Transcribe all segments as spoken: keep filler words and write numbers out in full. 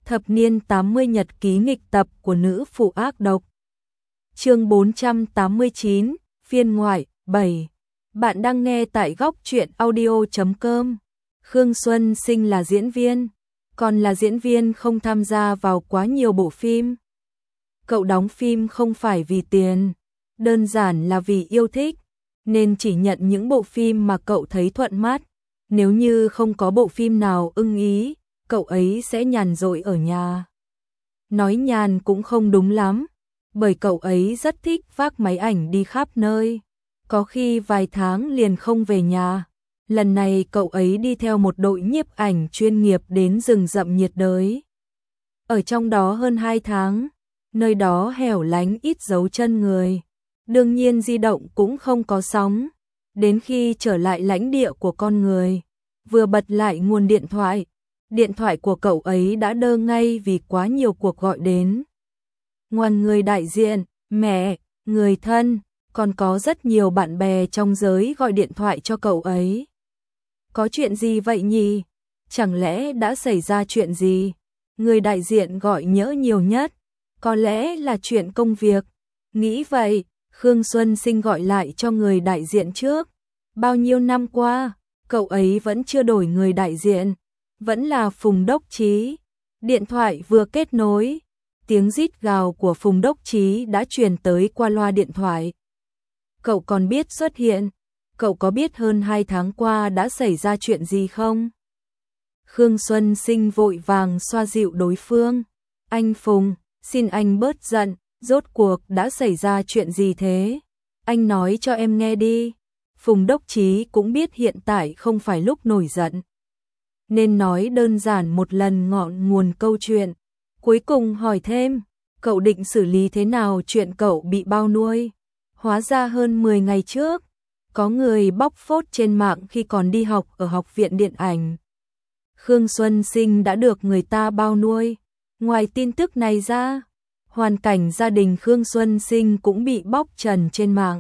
Thập niên tám mươi nhật ký nghịch tập của nữ phụ ác độc. Chương bốn trăm tám mươi chín, phiên ngoại, bảy. Bạn đang nghe tại góc truyện audio chấm com. Khương Xuân Sinh là diễn viên, còn là diễn viên không tham gia vào quá nhiều bộ phim. Cậu đóng phim không phải vì tiền, đơn giản là vì yêu thích, nên chỉ nhận những bộ phim mà cậu thấy thuận mắt. Nếu như không có bộ phim nào ưng ý, cậu ấy sẽ nhàn rỗi ở nhà. Nói nhàn cũng không đúng lắm, bởi cậu ấy rất thích vác máy ảnh đi khắp nơi. Có khi vài tháng liền không về nhà. Lần này cậu ấy đi theo một đội nhiếp ảnh chuyên nghiệp đến rừng rậm nhiệt đới. Ở trong đó hơn hai tháng, nơi đó hẻo lánh ít dấu chân người. Đương nhiên di động cũng không có sóng. Đến khi trở lại lãnh địa của con người, vừa bật lại nguồn điện thoại, điện thoại của cậu ấy đã đơ ngay vì quá nhiều cuộc gọi đến. Ngoài người đại diện, mẹ, người thân, còn có rất nhiều bạn bè trong giới gọi điện thoại cho cậu ấy. Có chuyện gì vậy nhỉ? Chẳng lẽ đã xảy ra chuyện gì? Người đại diện gọi nhỡ nhiều nhất, có lẽ là chuyện công việc. Nghĩ vậy, Khương Xuân Sinh gọi lại cho người đại diện trước. Bao nhiêu năm qua, cậu ấy vẫn chưa đổi người đại diện, vẫn là Phùng Đốc Chí. Điện thoại vừa kết nối, tiếng rít gào của Phùng Đốc Chí đã truyền tới qua loa điện thoại. Cậu còn biết xuất hiện, cậu có biết hơn hai tháng qua đã xảy ra chuyện gì không? Khương Xuân Sinh vội vàng xoa dịu đối phương. Anh Phùng, xin anh bớt giận, rốt cuộc đã xảy ra chuyện gì thế? Anh nói cho em nghe đi. Phùng Đốc Chí cũng biết hiện tại không phải lúc nổi giận, nên nói đơn giản một lần ngọn nguồn câu chuyện. Cuối cùng hỏi thêm, cậu định xử lý thế nào chuyện cậu bị bao nuôi? Hóa ra hơn mười ngày trước, có người bóc phốt trên mạng khi còn đi học ở học viện điện ảnh. Khương Xuân Sinh đã được người ta bao nuôi. Ngoài tin tức này ra, hoàn cảnh gia đình Khương Xuân Sinh cũng bị bóc trần trên mạng.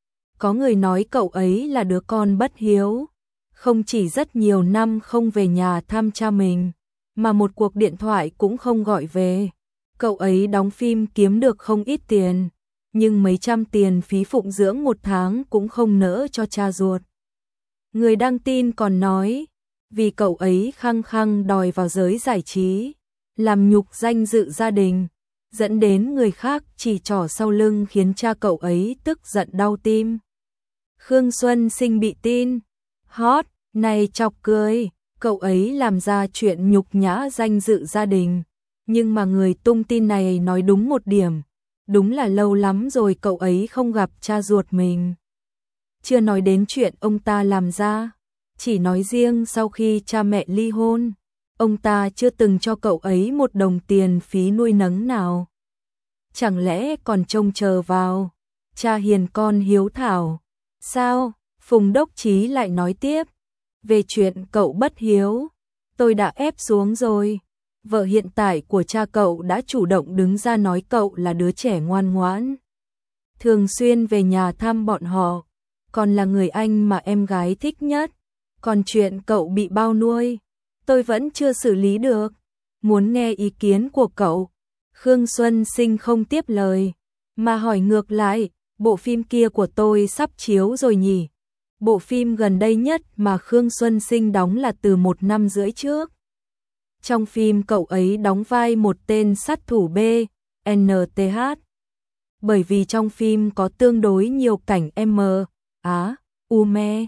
Có người nói cậu ấy là đứa con bất hiếu, không chỉ rất nhiều năm không về nhà thăm cha mình, mà một cuộc điện thoại cũng không gọi về. Cậu ấy đóng phim kiếm được không ít tiền, nhưng mấy trăm tiền phí phụng dưỡng một tháng cũng không nỡ cho cha ruột. Người đăng tin còn nói, vì cậu ấy khăng khăng đòi vào giới giải trí, làm nhục danh dự gia đình, dẫn đến người khác chỉ trỏ sau lưng khiến cha cậu ấy tức giận đau tim. Khương Xuân Sinh bị tin hot này chọc cười, cậu ấy làm ra chuyện nhục nhã danh dự gia đình, nhưng mà người tung tin này nói đúng một điểm, đúng là lâu lắm rồi cậu ấy không gặp cha ruột mình. Chưa nói đến chuyện ông ta làm ra, chỉ nói riêng sau khi cha mẹ ly hôn, ông ta chưa từng cho cậu ấy một đồng tiền phí nuôi nấng nào. Chẳng lẽ còn trông chờ vào cha hiền con hiếu thảo? Sao? Phùng Đốc Chí lại nói tiếp, về chuyện cậu bất hiếu, tôi đã ép xuống rồi. Vợ hiện tại của cha cậu đã chủ động đứng ra nói cậu là đứa trẻ ngoan ngoãn, thường xuyên về nhà thăm bọn họ, còn là người anh mà em gái thích nhất. Còn chuyện cậu bị bao nuôi, tôi vẫn chưa xử lý được, muốn nghe ý kiến của cậu. Khương Xuân Sinh không tiếp lời, mà hỏi ngược lại, bộ phim kia của tôi sắp chiếu rồi nhỉ? Bộ phim gần đây nhất mà Khương Xuân Sinh đóng là từ một năm rưỡi trước. Trong phim cậu ấy đóng vai một tên sát thủ B, en tê hát. Bởi vì trong phim có tương đối nhiều cảnh M, Á, U me,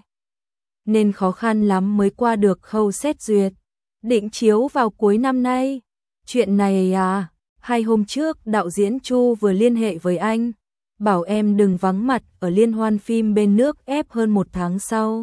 nên khó khăn lắm mới qua được khâu xét duyệt. Định chiếu vào cuối năm nay. Chuyện này à, hai hôm trước đạo diễn Chu vừa liên hệ với anh, bảo em đừng vắng mặt ở liên hoan phim bên nước ép hơn một tháng sau.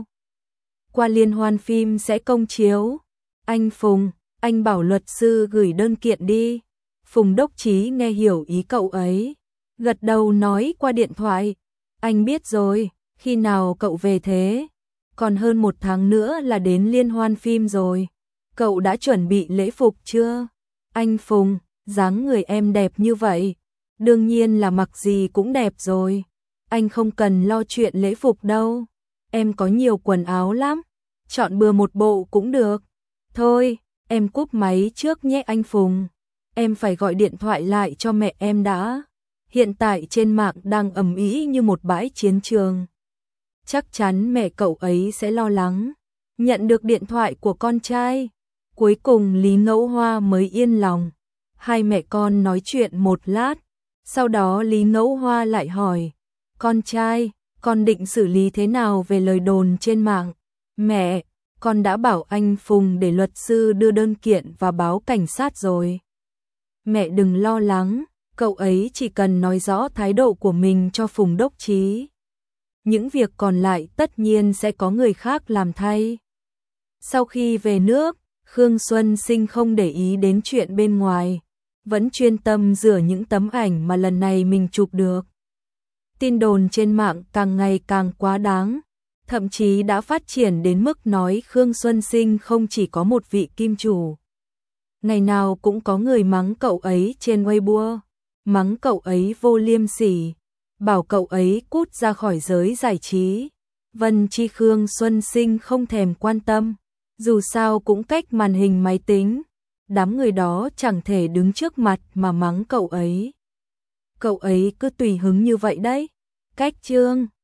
Qua liên hoan phim sẽ công chiếu. Anh Phùng, anh bảo luật sư gửi đơn kiện đi. Phùng Đốc Chí nghe hiểu ý cậu ấy, gật đầu nói qua điện thoại, anh biết rồi, khi nào cậu về thế? Còn hơn một tháng nữa là đến liên hoan phim rồi. Cậu đã chuẩn bị lễ phục chưa? Anh Phùng, dáng người em đẹp như vậy, đương nhiên là mặc gì cũng đẹp rồi. Anh không cần lo chuyện lễ phục đâu. Em có nhiều quần áo lắm, chọn bừa một bộ cũng được. Thôi, em cúp máy trước nhé anh Phùng. em phải gọi điện thoại lại cho mẹ em đã. Hiện tại trên mạng đang ầm ĩ như một bãi chiến trường. Chắc chắn mẹ cậu ấy sẽ lo lắng. Nhận được điện thoại của con trai, cuối cùng Lý Ngẫu Hoa mới yên lòng. Hai mẹ con nói chuyện một lát, sau đó Lý Ngẫu Hoa lại hỏi, con trai, con định xử lý thế nào về lời đồn trên mạng? Mẹ, con đã bảo anh Phùng để luật sư đưa đơn kiện và báo cảnh sát rồi. Mẹ đừng lo lắng, cậu ấy chỉ cần nói rõ thái độ của mình cho Phùng đốc chí. Những việc còn lại tất nhiên sẽ có người khác làm thay. Sau khi về nước, Khương Xuân Sinh không để ý đến chuyện bên ngoài, vẫn chuyên tâm rửa những tấm ảnh mà lần này mình chụp được. Tin đồn trên mạng càng ngày càng quá đáng, thậm chí đã phát triển đến mức nói Khương Xuân Sinh không chỉ có một vị kim chủ. Ngày nào cũng có người mắng cậu ấy trên Weibo, mắng cậu ấy vô liêm sỉ, bảo cậu ấy cút ra khỏi giới giải trí. Vân Chi Khương Xuân Sinh không thèm quan tâm, dù sao cũng cách màn hình máy tính, đám người đó chẳng thể đứng trước mặt mà mắng cậu ấy. Cậu ấy cứ tùy hứng như vậy đấy. Cách chương